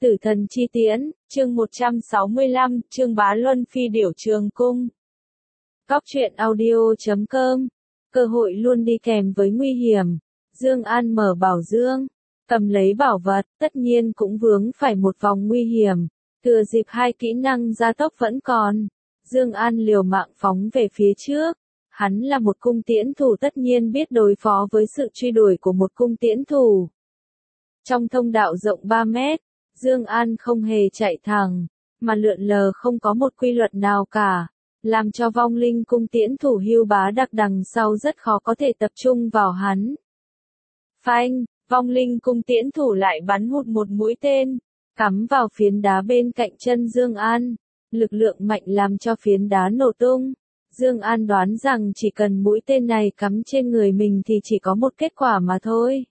Tử thần chi tiễn, chương 165, Trương Bá Luân phi điểu trường cung. Góc truyện audio.com, cơ hội luôn đi kèm với nguy hiểm. Dương An mở bảo dương, cầm lấy bảo vật, tất nhiên cũng vướng phải một vòng nguy hiểm. Thừa dịp hai kỹ năng gia tốc vẫn còn, Dương An liều mạng phóng về phía trước. Hắn là một cung tiễn thủ, tất nhiên biết đối phó với sự truy đuổi của một cung tiễn thủ. Trong thông đạo rộng 3 mét, Dương An không hề chạy thẳng, mà lượn lờ không có một quy luật nào cả, làm cho vong linh cung tiễn thủ Hưu Bá Đặc đằng sau rất khó có thể tập trung vào hắn. Phanh, vong linh cung tiễn thủ lại bắn hụt một mũi tên, cắm vào phiến đá bên cạnh chân Dương An, lực lượng mạnh làm cho phiến đá nổ tung. Dương An đoán rằng chỉ cần mũi tên này cắm trên người mình thì chỉ có một kết quả mà thôi.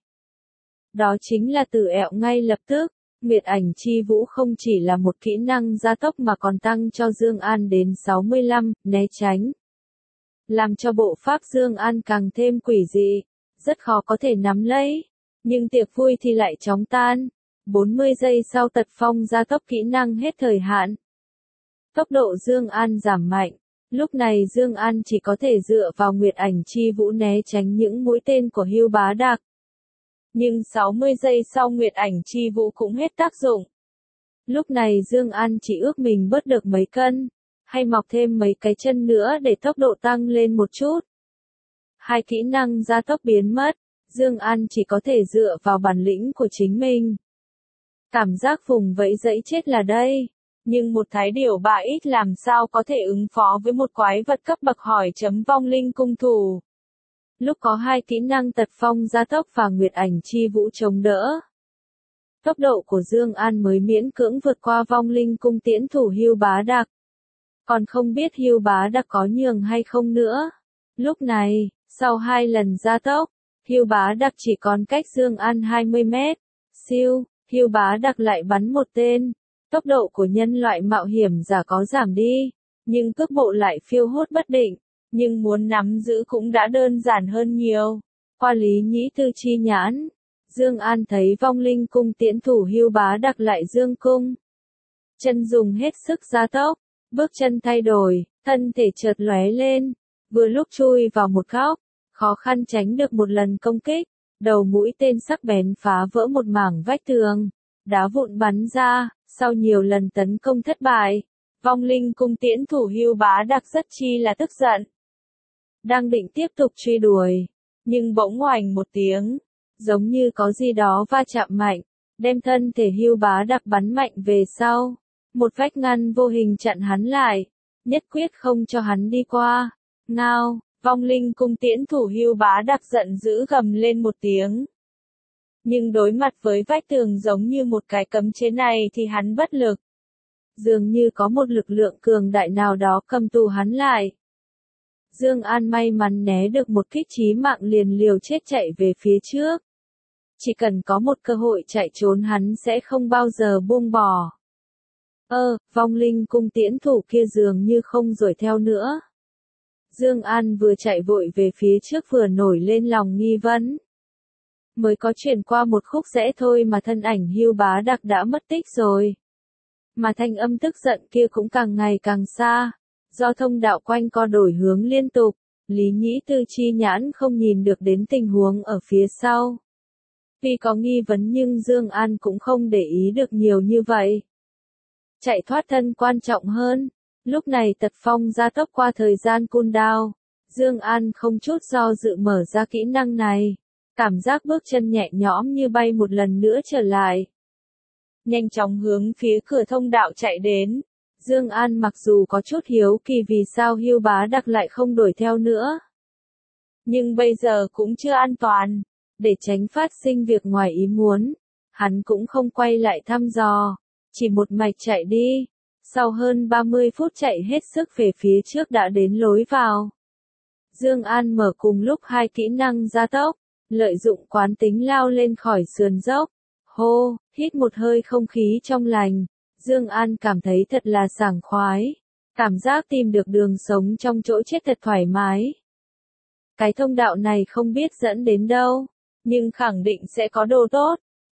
Đó chính là tử ẹo ngay lập tức. Nguyệt ảnh chi vũ không chỉ là một kỹ năng gia tốc mà còn tăng cho Dương An đến 65, né tránh. Làm cho bộ pháp Dương An càng thêm quỷ dị, rất khó có thể nắm lấy. Nhưng tiệc vui thì lại chóng tan. 40 giây sau tật phong gia tốc kỹ năng hết thời hạn. Tốc độ Dương An giảm mạnh. Lúc này Dương An chỉ có thể dựa vào Nguyệt ảnh chi vũ né tránh những mũi tên của Hưu Bá Đặc. Nhưng 60 giây sau Nguyệt ảnh chi vũ cũng hết tác dụng. Lúc này Dương An chỉ ước mình bớt được mấy cân, hay mọc thêm mấy cái chân nữa để tốc độ tăng lên một chút. Hai kỹ năng gia tốc biến mất, Dương An chỉ có thể dựa vào bản lĩnh của chính mình. Cảm giác vùng vẫy dẫy chết là đây, nhưng một thái điểu 3x làm sao có thể ứng phó với một quái vật cấp bậc hỏi chấm vong linh cung thủ. Lúc có hai kỹ năng tật phong gia tốc và Nguyệt ảnh chi vũ chống đỡ, tốc độ của Dương An mới miễn cưỡng vượt qua vong linh cung tiễn thủ Hưu Bá Đặc. Còn không biết Hưu Bá Đặc có nhường hay không nữa. Lúc này, sau 2 lần gia tốc, Hưu Bá Đặc chỉ còn cách Dương An 20 mét. Siêu, Hưu Bá Đặc lại bắn một tên. Tốc độ của nhân loại mạo hiểm giả có giảm đi, nhưng cước bộ lại phiêu hốt bất định. Nhưng muốn nắm giữ cũng đã đơn giản hơn nhiều. Qua lý nhĩ tư chi nhãn, Dương An thấy vong linh cung tiễn thủ Hưu Bá Đặc lại dương cung. Chân dùng hết sức gia tốc, bước chân thay đổi, thân thể chợt lóe lên, vừa lúc chui vào một góc, khó khăn tránh được một lần công kích, đầu mũi tên sắc bén phá vỡ một mảng vách tường, đá vụn bắn ra, sau nhiều lần tấn công thất bại, vong linh cung tiễn thủ Hưu Bá Đặc rất chi là tức giận. Đang định tiếp tục truy đuổi, nhưng bỗng oành một tiếng, giống như có gì đó va chạm mạnh, đem thân thể Hưu Bá Đặc bắn mạnh về sau. Một vách ngăn vô hình chặn hắn lại, nhất quyết không cho hắn đi qua. Ngao, vong linh cung tiễn thủ Hưu Bá Đặc giận dữ gầm lên một tiếng. Nhưng đối mặt với vách tường giống như một cái cấm chế này thì hắn bất lực. Dường như có một lực lượng cường đại nào đó cầm tù hắn lại. Dương An may mắn né được một kích chí mạng liền liều chết chạy về phía trước. Chỉ cần có một cơ hội chạy trốn hắn sẽ không bao giờ buông bỏ. Vong linh cung tiễn thủ kia dường như không đuổi theo nữa. Dương An vừa chạy vội về phía trước vừa nổi lên lòng nghi vấn. Mới có chuyển qua một khúc rẽ thôi mà thân ảnh Hưu Bá Đặc đã mất tích rồi. Mà thanh âm tức giận kia cũng càng ngày càng xa. Do thông đạo quanh co đổi hướng liên tục, lý nhĩ tư chi nhãn không nhìn được đến tình huống ở phía sau. Vì có nghi vấn nhưng Dương An cũng không để ý được nhiều như vậy. Chạy thoát thân quan trọng hơn. Lúc này tật phong gia tốc qua thời gian cooldown, Dương An không chút do dự mở ra kỹ năng này. Cảm giác bước chân nhẹ nhõm như bay một lần nữa trở lại. Nhanh chóng hướng phía cửa thông đạo chạy đến. Dương An mặc dù có chút hiếu kỳ vì sao Hưu Bá Đặc lại không đuổi theo nữa. Nhưng bây giờ cũng chưa an toàn. Để tránh phát sinh việc ngoài ý muốn, hắn cũng không quay lại thăm dò, chỉ một mạch chạy đi. Sau hơn 30 phút chạy hết sức về phía trước đã đến lối vào. Dương An mở cùng lúc hai kỹ năng gia tốc, lợi dụng quán tính lao lên khỏi sườn dốc. Hô, hít một hơi không khí trong lành. Dương An cảm thấy thật là sảng khoái. Cảm giác tìm được đường sống trong chỗ chết thật thoải mái. Cái thông đạo này không biết dẫn đến đâu, nhưng khẳng định sẽ có đồ tốt.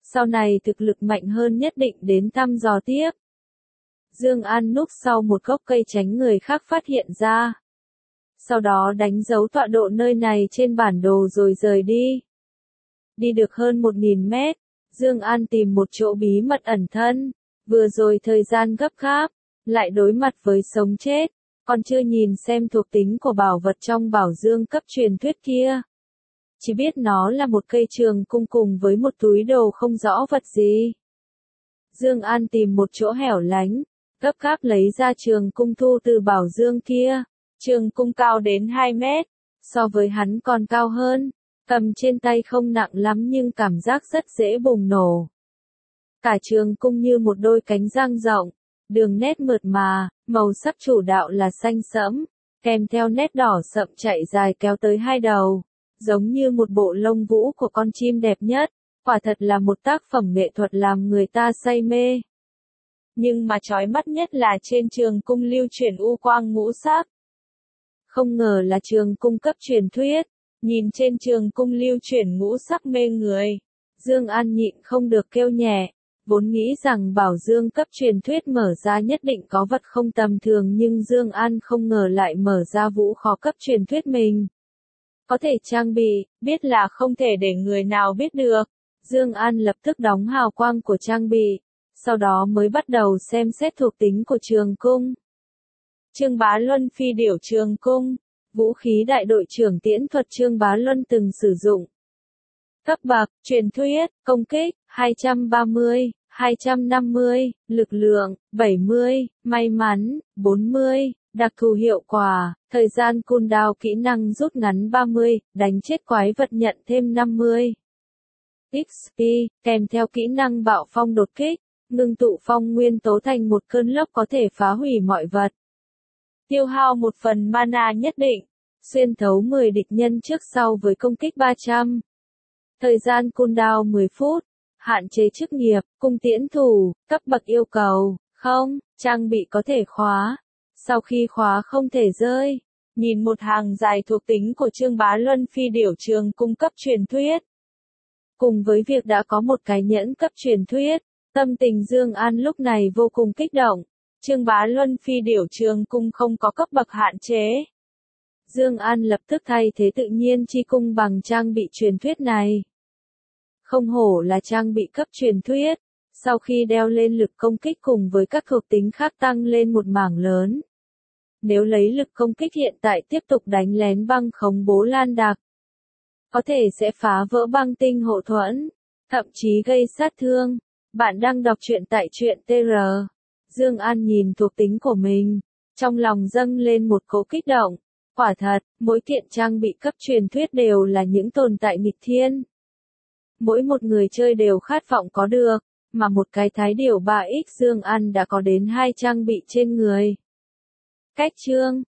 sau này thực lực mạnh hơn nhất định đến thăm dò tiếp. Dương An núp sau một gốc cây tránh người khác phát hiện ra. Sau đó đánh dấu tọa độ nơi này trên bản đồ rồi rời đi. Đi được hơn 1000 mét, Dương An tìm một chỗ bí mật ẩn thân, vừa rồi thời gian gấp gáp, lại đối mặt với sống chết, còn chưa nhìn xem thuộc tính của bảo vật trong bảo dương cấp truyền thuyết kia. Chỉ biết nó là một cây trường cung cùng với một túi đồ không rõ vật gì. Dương An tìm một chỗ hẻo lánh, gấp gáp lấy ra trường cung thu từ bảo dương kia. Trường cung cao đến 2 mét, so với hắn còn cao hơn, cầm trên tay không nặng lắm nhưng cảm giác rất dễ bùng nổ. Cả trường cung như một đôi cánh dang rộng, đường nét mượt mà, màu sắc chủ đạo là xanh sẫm, kèm theo nét đỏ sậm chạy dài kéo tới hai đầu, giống như một bộ lông vũ của con chim đẹp nhất, quả thật là một tác phẩm nghệ thuật làm người ta say mê. Nhưng mà chói mắt nhất là trên trường cung lưu chuyển u quang ngũ sắc. Không ngờ là trường cung cấp truyền thuyết, nhìn trên trường cung lưu chuyển ngũ sắc mê người. Dương An nhịn không được kêu nhẹ, vốn nghĩ rằng bảo dương cấp truyền thuyết mở ra nhất định có vật không tầm thường nhưng Dương An không ngờ lại mở ra vũ khó cấp truyền thuyết mình. Có thể trang bị, biết là không thể để người nào biết được. Dương An lập tức đóng hào quang của trang bị, sau đó mới bắt đầu xem xét thuộc tính của trường cung. Trương Bá Luân phi điểu trường cung, vũ khí đại đội trưởng tiễn thuật Trương Bá Luân từng sử dụng. Cấp bậc, truyền thuyết, công kích, 230, 250, lực lượng, 70, may mắn, 40, đặc thù hiệu quả, thời gian cooldown kỹ năng rút ngắn 30, đánh chết quái vật nhận thêm 50. XP, kèm theo kỹ năng bạo phong đột kích, ngưng tụ phong nguyên tố thành một cơn lốc có thể phá hủy mọi vật. Tiêu hao một phần mana nhất định, xuyên thấu 10 địch nhân trước sau với công kích 300. Thời gian cooldown 10 phút, hạn chế chức nghiệp, cung tiễn thủ, cấp bậc yêu cầu, không, trang bị có thể khóa. Sau khi khóa không thể rơi, nhìn một hàng dài thuộc tính của Trương Bá Luân phi điểu trường cung cấp truyền thuyết. Cùng với việc đã có một cái nhẫn cấp truyền thuyết, tâm tình Dương An lúc này vô cùng kích động. Trương Bá Luân phi điểu trường cung không có cấp bậc hạn chế. Dương An lập tức thay thế tự nhiên chi cung bằng trang bị truyền thuyết này. Không hổ là trang bị cấp truyền thuyết, sau khi đeo lên lực công kích cùng với các thuộc tính khác tăng lên một mảng lớn. Nếu lấy lực công kích hiện tại tiếp tục đánh lén băng khống bố lan đặc, có thể sẽ phá vỡ băng tinh hộ thuẫn, thậm chí gây sát thương. Bạn đang đọc truyện tại truyện TR. Dương An nhìn thuộc tính của mình, trong lòng dâng lên một cỗ kích động. Quả thật, mỗi kiện trang bị cấp truyền thuyết đều là những tồn tại nghịch thiên. Mỗi một người chơi đều khát vọng có được, mà một cái thái điểu 3x Dương An đã có đến 2 trang bị trên người. Cách chương